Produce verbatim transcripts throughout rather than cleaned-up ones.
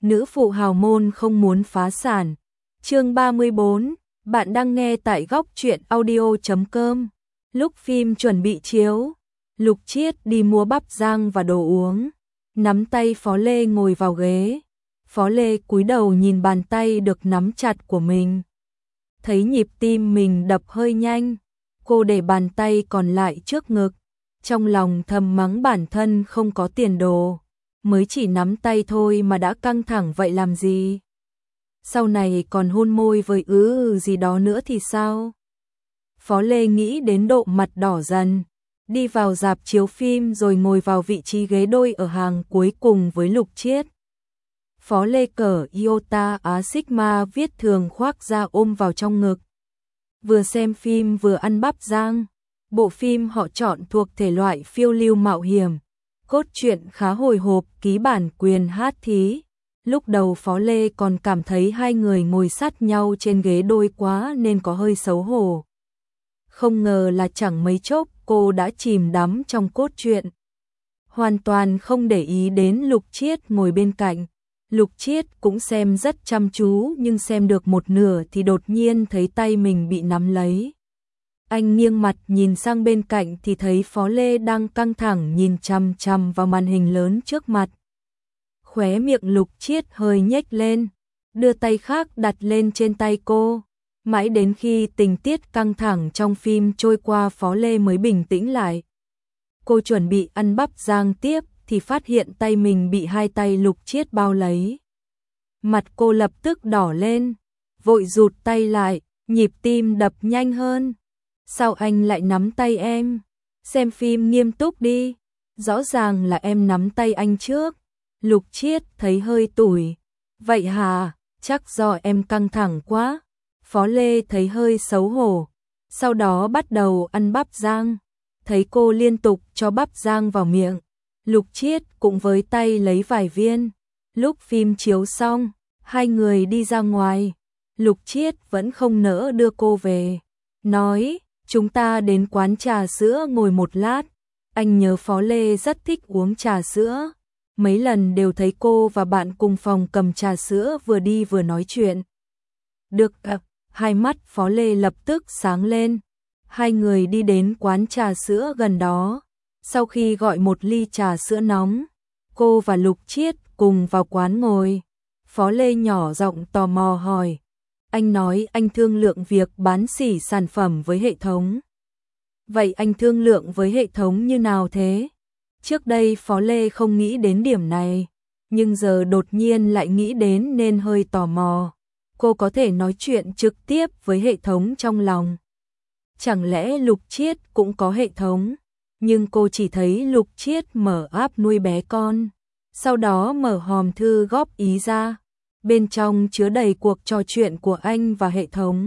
nữ phụ hào môn không muốn phá sản. Chương ba mươi bốn, bạn đang nghe tại góc truyện audio chấm com. Lúc phim chuẩn bị chiếu, Lục Chiết đi mua bắp rang và đồ uống, nắm tay Phó Lê ngồi vào ghế. Phó Lê cúi đầu nhìn bàn tay được nắm chặt của mình. Thấy nhịp tim mình đập hơi nhanh, cô để bàn tay còn lại trước ngực, trong lòng thầm mắng bản thân không có tiền đồ, mới chỉ nắm tay thôi mà đã căng thẳng vậy làm gì? Sau này còn hôn môi với ứ ừ gì đó nữa thì sao? Phó Lê nghĩ đến độ mặt đỏ dần, đi vào rạp chiếu phim rồi ngồi vào vị trí ghế đôi ở hàng cuối cùng với Lục Chiết. Phó Lê cởi Iota Á Sigma viết thường khoác ra ôm vào trong ngực. Vừa xem phim vừa ăn bắp rang. Bộ phim họ chọn thuộc thể loại phiêu lưu mạo hiểm, cốt truyện khá hồi hộp, ký bản quyền hát thí. Lúc đầu Phó Lê còn cảm thấy hai người ngồi sát nhau trên ghế đôi quá nên có hơi xấu hổ. Không ngờ là chẳng mấy chốc cô đã chìm đắm trong cốt truyện, hoàn toàn không để ý đến Lục Chiết ngồi bên cạnh. Lục Chiết cũng xem rất chăm chú nhưng xem được một nửa thì đột nhiên thấy tay mình bị nắm lấy. Anh nghiêng mặt nhìn sang bên cạnh thì thấy Phó Lê đang căng thẳng nhìn chằm chằm vào màn hình lớn trước mặt. Khóe miệng Lục Chiết hơi nhếch lên, đưa tay khác đặt lên trên tay cô. Mãi đến khi tình tiết căng thẳng trong phim trôi qua Phó Lê mới bình tĩnh lại. Cô chuẩn bị ăn bắp rang tiếp thì phát hiện tay mình bị hai tay Lục Chiết bao lấy. Mặt cô lập tức đỏ lên, vội rụt tay lại, nhịp tim đập nhanh hơn. Sao anh lại nắm tay em? Xem phim nghiêm túc đi, rõ ràng là em nắm tay anh trước. Lục Chiết thấy hơi tủi. Vậy hả? Chắc do em căng thẳng quá. Phó Lê thấy hơi xấu hổ, sau đó bắt đầu ăn bắp rang. Thấy cô liên tục cho bắp rang vào miệng, Lục Chiết cũng với tay lấy vài viên. Lúc phim chiếu xong, hai người đi ra ngoài. Lục Chiết vẫn không nỡ đưa cô về, nói chúng ta đến quán trà sữa ngồi một lát. Anh nhớ Phó Lê rất thích uống trà sữa, mấy lần đều thấy cô và bạn cùng phòng cầm trà sữa vừa đi vừa nói chuyện. Được à, hai mắt Phó Lê lập tức sáng lên. Hai người đi đến quán trà sữa gần đó. Sau khi gọi một ly trà sữa nóng, cô và Lục Chiết cùng vào quán ngồi. Phó Lê nhỏ giọng tò mò hỏi, anh nói anh thương lượng việc bán xỉ sản phẩm với hệ thống. Vậy anh thương lượng với hệ thống như nào thế? Trước đây Phó Lê không nghĩ đến điểm này, nhưng giờ đột nhiên lại nghĩ đến nên hơi tò mò. Cô có thể nói chuyện trực tiếp với hệ thống trong lòng. Chẳng lẽ Lục Chiết cũng có hệ thống? Nhưng cô chỉ thấy Lục Chiết mở app nuôi bé con, sau đó mở hòm thư góp ý ra. Bên trong chứa đầy cuộc trò chuyện của anh và hệ thống.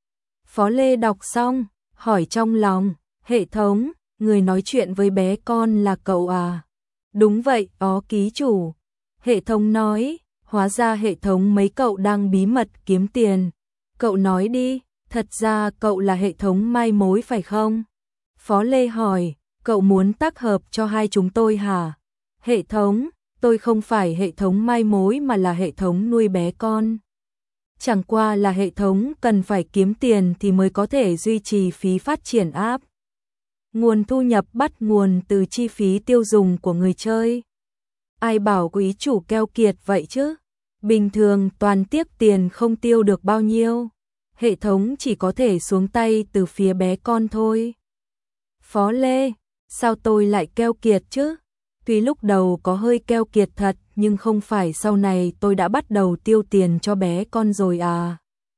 Phó Lê đọc xong, hỏi trong lòng, hệ thống, người nói chuyện với bé con là cậu à? Đúng vậy, ó ký chủ. Hệ thống nói, hóa ra hệ thống mấy cậu đang bí mật kiếm tiền. Cậu nói đi, thật ra cậu là hệ thống mai mối phải không? Phó Lê hỏi, cậu muốn tác hợp cho hai chúng tôi hả? Hệ thống, tôi không phải hệ thống mai mối mà là hệ thống nuôi bé con. Chẳng qua là hệ thống cần phải kiếm tiền thì mới có thể duy trì phí phát triển app. Nguồn thu nhập bắt nguồn từ chi phí tiêu dùng của người chơi. Ai bảo quý chủ keo kiệt vậy chứ? Bình thường toàn tiếc tiền không tiêu được bao nhiêu. Hệ thống chỉ có thể xuống tay từ phía bé con thôi. Phó Lê, sao tôi lại keo kiệt chứ? Tuy lúc đầu có hơi keo kiệt thật, nhưng không phải sau này tôi đã bắt đầu tiêu tiền cho bé con rồi à?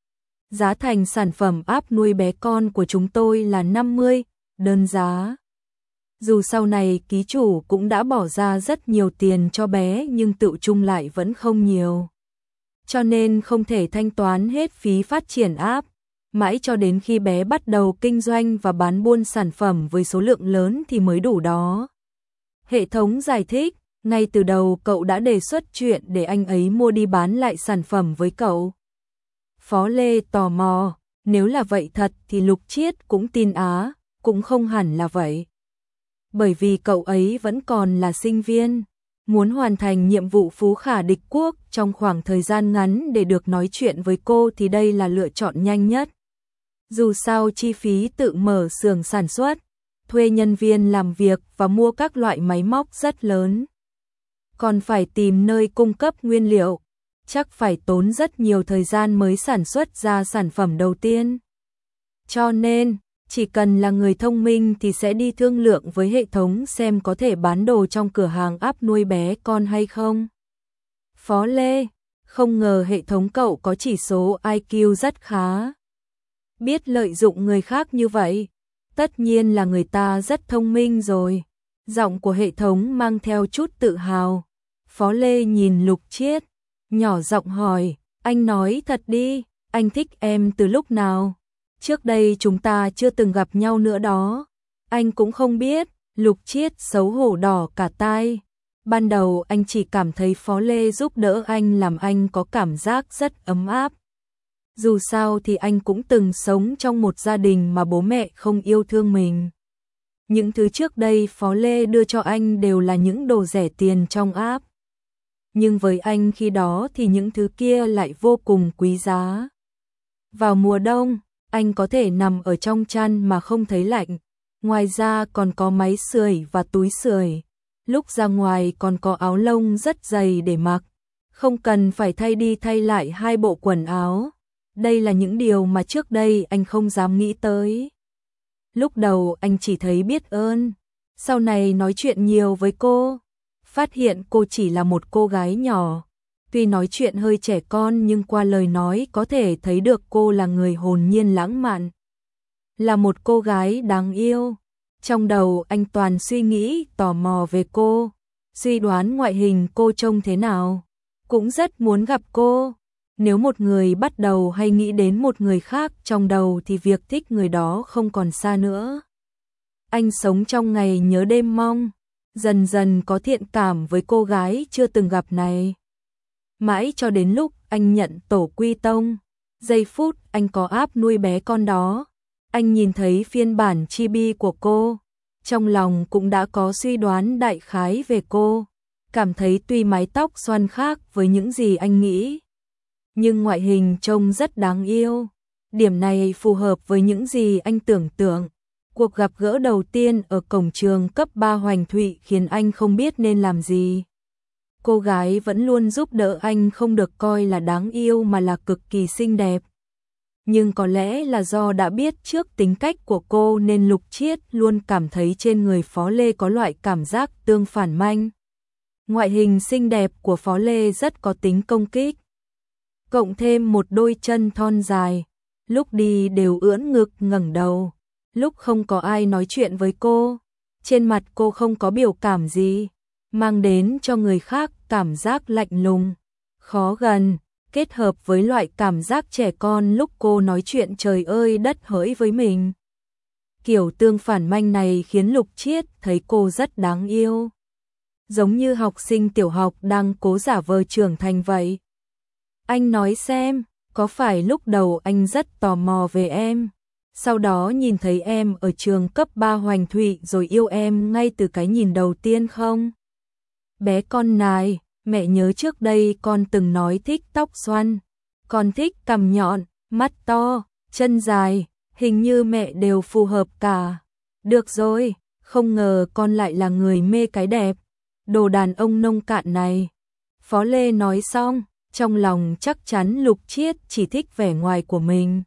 Giá thành sản phẩm app nuôi bé con của chúng tôi là năm mươi, đơn giá. Dù sau này ký chủ cũng đã bỏ ra rất nhiều tiền cho bé nhưng tự chung lại vẫn không nhiều. Cho nên không thể thanh toán hết phí phát triển app, mãi cho đến khi bé bắt đầu kinh doanh và bán buôn sản phẩm với số lượng lớn thì mới đủ đó. Hệ thống giải thích, ngay từ đầu cậu đã đề xuất chuyện để anh ấy mua đi bán lại sản phẩm với cậu. Phó Lê tò mò, nếu là vậy thật thì Lục Chiết cũng tin á, cũng không hẳn là vậy. Bởi vì cậu ấy vẫn còn là sinh viên, Muốn hoàn thành nhiệm vụ phú khả địch quốc trong khoảng thời gian ngắn để được nói chuyện với cô thì đây là lựa chọn nhanh nhất. Dù sao chi phí tự mở xưởng sản xuất, thuê nhân viên làm việc và mua các loại máy móc rất lớn. Còn phải tìm nơi cung cấp nguyên liệu, chắc phải tốn rất nhiều thời gian mới sản xuất ra sản phẩm đầu tiên. Cho nên, chỉ cần là người thông minh thì sẽ đi thương lượng với hệ thống xem có thể bán đồ trong cửa hàng app nuôi bé con hay không. Phó Lê, không ngờ hệ thống cậu có chỉ số i kiu rất khá. Biết lợi dụng người khác như vậy, tất nhiên là người ta rất thông minh rồi. Giọng của hệ thống mang theo chút tự hào. Phó Lê nhìn Lục Chiết, nhỏ giọng hỏi, anh nói thật đi, anh thích em từ lúc nào? Trước đây chúng ta chưa từng gặp nhau nữa đó. Anh cũng không biết. Lục Chiết xấu hổ đỏ cả tai. Ban đầu anh chỉ cảm thấy Phó Lê giúp đỡ anh làm anh có cảm giác rất ấm áp. Dù sao thì anh cũng từng sống trong một gia đình mà bố mẹ không yêu thương mình. Những thứ trước đây Phó Lê đưa cho anh đều là những đồ rẻ tiền trong app. Nhưng với anh khi đó thì những thứ kia lại vô cùng quý giá. Vào mùa đông, anh có thể nằm ở trong chăn mà không thấy lạnh. Ngoài ra còn có máy sưởi và túi sưởi. Lúc ra ngoài còn có áo lông rất dày để mặc. Không cần phải thay đi thay lại hai bộ quần áo. Đây là những điều mà trước đây anh không dám nghĩ tới. Lúc đầu anh chỉ thấy biết ơn. Sau này nói chuyện nhiều với cô, phát hiện cô chỉ là một cô gái nhỏ. Tuy nói chuyện hơi trẻ con nhưng qua lời nói có thể thấy được cô là người hồn nhiên lãng mạn. Là một cô gái đáng yêu. Trong đầu anh toàn suy nghĩ tò mò về cô. Suy đoán ngoại hình cô trông thế nào. Cũng rất muốn gặp cô. Nếu một người bắt đầu hay nghĩ đến một người khác trong đầu thì việc thích người đó không còn xa nữa. Anh sống trong ngày nhớ đêm mong. Dần dần có thiện cảm với cô gái chưa từng gặp này. Mãi cho đến lúc anh nhận tổ quy tông. Giây phút anh có app nuôi bé con đó. Anh nhìn thấy phiên bản chibi của cô. Trong lòng cũng đã có suy đoán đại khái về cô. Cảm thấy tuy mái tóc xoăn khác với những gì anh nghĩ. Nhưng ngoại hình trông rất đáng yêu. Điểm này phù hợp với những gì anh tưởng tượng. Cuộc gặp gỡ đầu tiên ở cổng trường cấp ba Hoành Thụy khiến anh không biết nên làm gì. Cô gái vẫn luôn giúp đỡ anh không được coi là đáng yêu mà là cực kỳ xinh đẹp. Nhưng có lẽ là do đã biết trước tính cách của cô nên Lục Chiết luôn cảm thấy trên người Phó Lê có loại cảm giác tương phản manh. Ngoại hình xinh đẹp của Phó Lê rất có tính công kích. Cộng thêm một đôi chân thon dài, lúc đi đều ưỡn ngực ngẩng đầu. Lúc không có ai nói chuyện với cô, trên mặt cô không có biểu cảm gì, mang đến cho người khác cảm giác lạnh lùng, khó gần, kết hợp với loại cảm giác trẻ con lúc cô nói chuyện trời ơi đất hỡi với mình. Kiểu tương phản manh này khiến Lục Chiết thấy cô rất đáng yêu. Giống như học sinh tiểu học đang cố giả vờ trưởng thành vậy. Anh nói xem, có phải lúc đầu anh rất tò mò về em? Sau đó nhìn thấy em ở trường cấp ba Hoành Thụy rồi yêu em ngay từ cái nhìn đầu tiên không? Bé con này, mẹ nhớ trước đây con từng nói thích tóc xoăn. Con thích cằm nhọn, mắt to, chân dài, hình như mẹ đều phù hợp cả. Được rồi, không ngờ con lại là người mê cái đẹp. Đồ đàn ông nông cạn này. Phó Lê nói xong, trong lòng chắc chắn Lục Chiết chỉ thích vẻ ngoài của mình.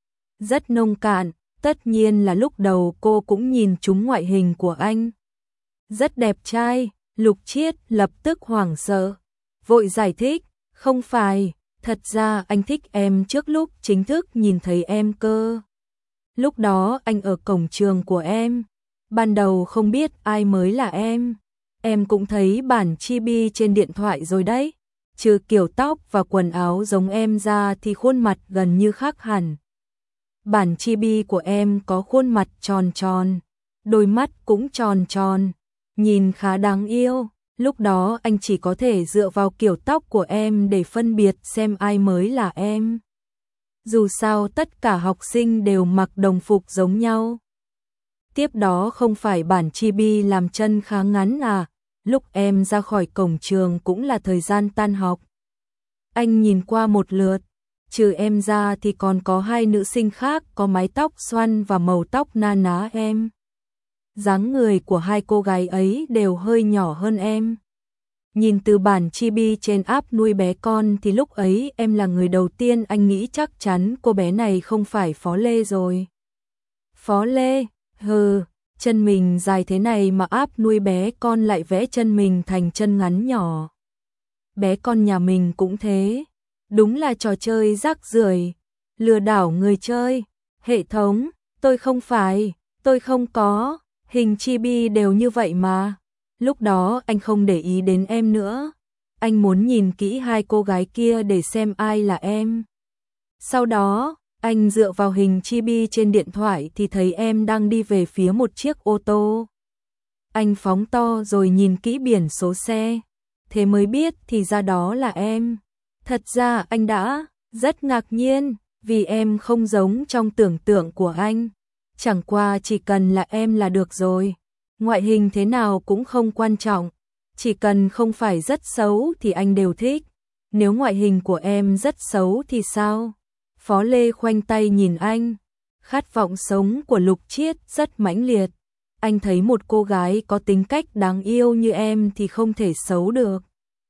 Rất nông cạn, tất nhiên là lúc đầu cô cũng nhìn trúng ngoại hình của anh. Rất đẹp trai, Lục Chiết lập tức hoảng sợ, vội giải thích, không phải, thật ra anh thích em trước lúc chính thức nhìn thấy em cơ. Lúc đó anh ở cổng trường của em, ban đầu không biết ai mới là em. Em cũng thấy bản chibi trên điện thoại rồi đấy, trừ kiểu tóc và quần áo giống em ra thì khuôn mặt gần như khác hẳn. Bản chibi của em có khuôn mặt tròn tròn, đôi mắt cũng tròn tròn, nhìn khá đáng yêu. Lúc đó anh chỉ có thể dựa vào kiểu tóc của em để phân biệt xem ai mới là em. Dù sao tất cả học sinh đều mặc đồng phục giống nhau. Tiếp đó không phải bản chibi làm chân khá ngắn à, lúc em ra khỏi cổng trường cũng là thời gian tan học. Anh nhìn qua một lượt, trừ em ra thì còn có hai nữ sinh khác có mái tóc xoăn và màu tóc na ná em. Dáng người của hai cô gái ấy đều hơi nhỏ hơn em. Nhìn từ bản chibi trên app nuôi bé con thì lúc ấy em là người đầu tiên anh nghĩ chắc chắn cô bé này không phải Phó Lê rồi. Phó Lê, hừ, chân mình dài thế này mà app nuôi bé con lại vẽ chân mình thành chân ngắn nhỏ. Bé con nhà mình cũng thế, đúng là trò chơi rác rưởi, lừa đảo người chơi. Hệ thống, tôi không phải, tôi không có, hình chibi đều như vậy mà. Lúc đó anh không để ý đến em nữa, anh muốn nhìn kỹ hai cô gái kia để xem ai là em. Sau đó, anh dựa vào hình chibi trên điện thoại thì thấy em đang đi về phía một chiếc ô tô. Anh phóng to rồi nhìn kỹ biển số xe, thế mới biết thì ra đó là em. Thật ra anh đã rất ngạc nhiên, vì em không giống trong tưởng tượng của anh. Chẳng qua chỉ cần là em là được rồi. Ngoại hình thế nào cũng không quan trọng, chỉ cần không phải rất xấu thì anh đều thích. Nếu ngoại hình của em rất xấu thì sao? Phó Lê khoanh tay nhìn anh. Khát vọng sống của Lục Chiết rất mãnh liệt. Anh thấy một cô gái có tính cách đáng yêu như em thì không thể xấu được.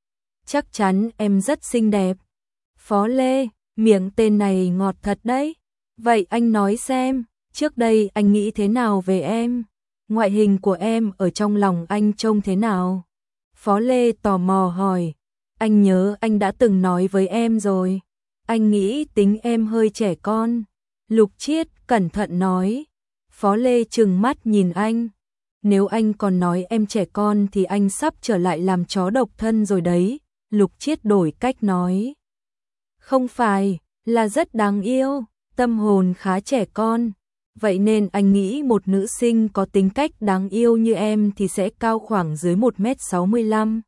Chắc chắn em rất xinh đẹp. Phó Lê, miệng tên này ngọt thật đấy. Vậy anh nói xem, trước đây anh nghĩ thế nào về em? Ngoại hình của em ở trong lòng anh trông thế nào? Phó Lê tò mò hỏi. Anh nhớ anh đã từng nói với em rồi. Anh nghĩ tính em hơi trẻ con. Lục Chiết cẩn thận nói. Phó Lê trừng mắt nhìn anh. Nếu anh còn nói em trẻ con thì anh sắp trở lại làm chó độc thân rồi đấy. Lục Chiết đổi cách nói. Không phải, là rất đáng yêu, tâm hồn khá trẻ con. Vậy nên anh nghĩ một nữ sinh có tính cách đáng yêu như em thì sẽ cao khoảng dưới một mét sáu mươi lăm.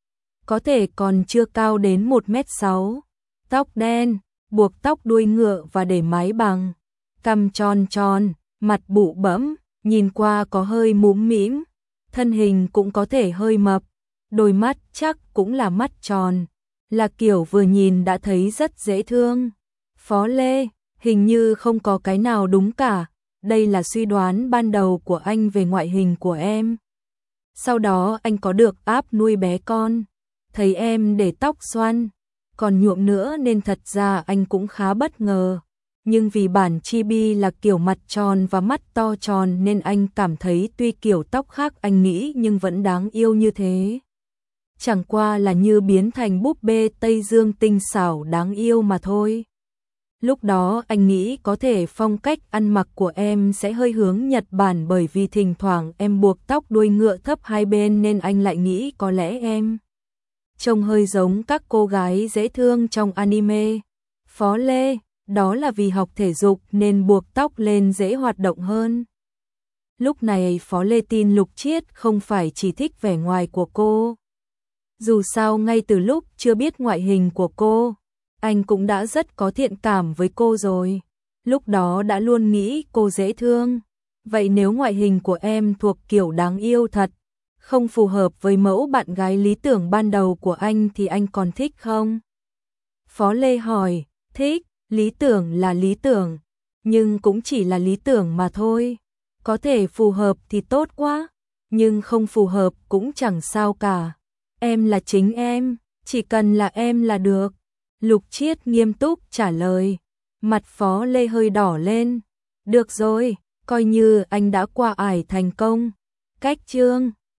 Có thể còn chưa cao đến một mét sáu. Tóc đen, buộc tóc đuôi ngựa và để mái bằng. Cằm tròn tròn, mặt bụ bẫm, nhìn qua có hơi mũm mĩm. Thân hình cũng có thể hơi mập. Đôi mắt chắc cũng là mắt tròn. Là kiểu vừa nhìn đã thấy rất dễ thương. Phó Lê, hình như không có cái nào đúng cả. Đây là suy đoán ban đầu của anh về ngoại hình của em. Sau đó anh có được app nuôi bé con. Thấy em để tóc xoăn, còn nhuộm nữa nên thật ra anh cũng khá bất ngờ. Nhưng vì bản chibi là kiểu mặt tròn và mắt to tròn nên anh cảm thấy tuy kiểu tóc khác anh nghĩ nhưng vẫn đáng yêu như thế. Chẳng qua là như biến thành búp bê Tây Dương tinh xảo đáng yêu mà thôi. Lúc đó anh nghĩ có thể phong cách ăn mặc của em sẽ hơi hướng Nhật Bản bởi vì thỉnh thoảng em buộc tóc đuôi ngựa thấp hai bên nên anh lại nghĩ có lẽ em trông hơi giống các cô gái dễ thương trong anime. Phó Lê, đó là vì học thể dục nên buộc tóc lên dễ hoạt động hơn. Lúc này Phó Lê tin Lục Chiết không phải chỉ thích vẻ ngoài của cô. Dù sao ngay từ lúc chưa biết ngoại hình của cô, anh cũng đã rất có thiện cảm với cô rồi. Lúc đó đã luôn nghĩ cô dễ thương. Vậy nếu ngoại hình của em thuộc kiểu đáng yêu thật, không phù hợp với mẫu bạn gái lý tưởng ban đầu của anh thì anh còn thích không? Phó Lê hỏi, thích, lý tưởng là lý tưởng, nhưng cũng chỉ là lý tưởng mà thôi. Có thể phù hợp thì tốt quá, nhưng không phù hợp cũng chẳng sao cả. Em là chính em, chỉ cần là em là được. Lục Chiết nghiêm túc trả lời. Mặt Phó Lê hơi đỏ lên. Được rồi, coi như anh đã qua ải thành công. Cách chương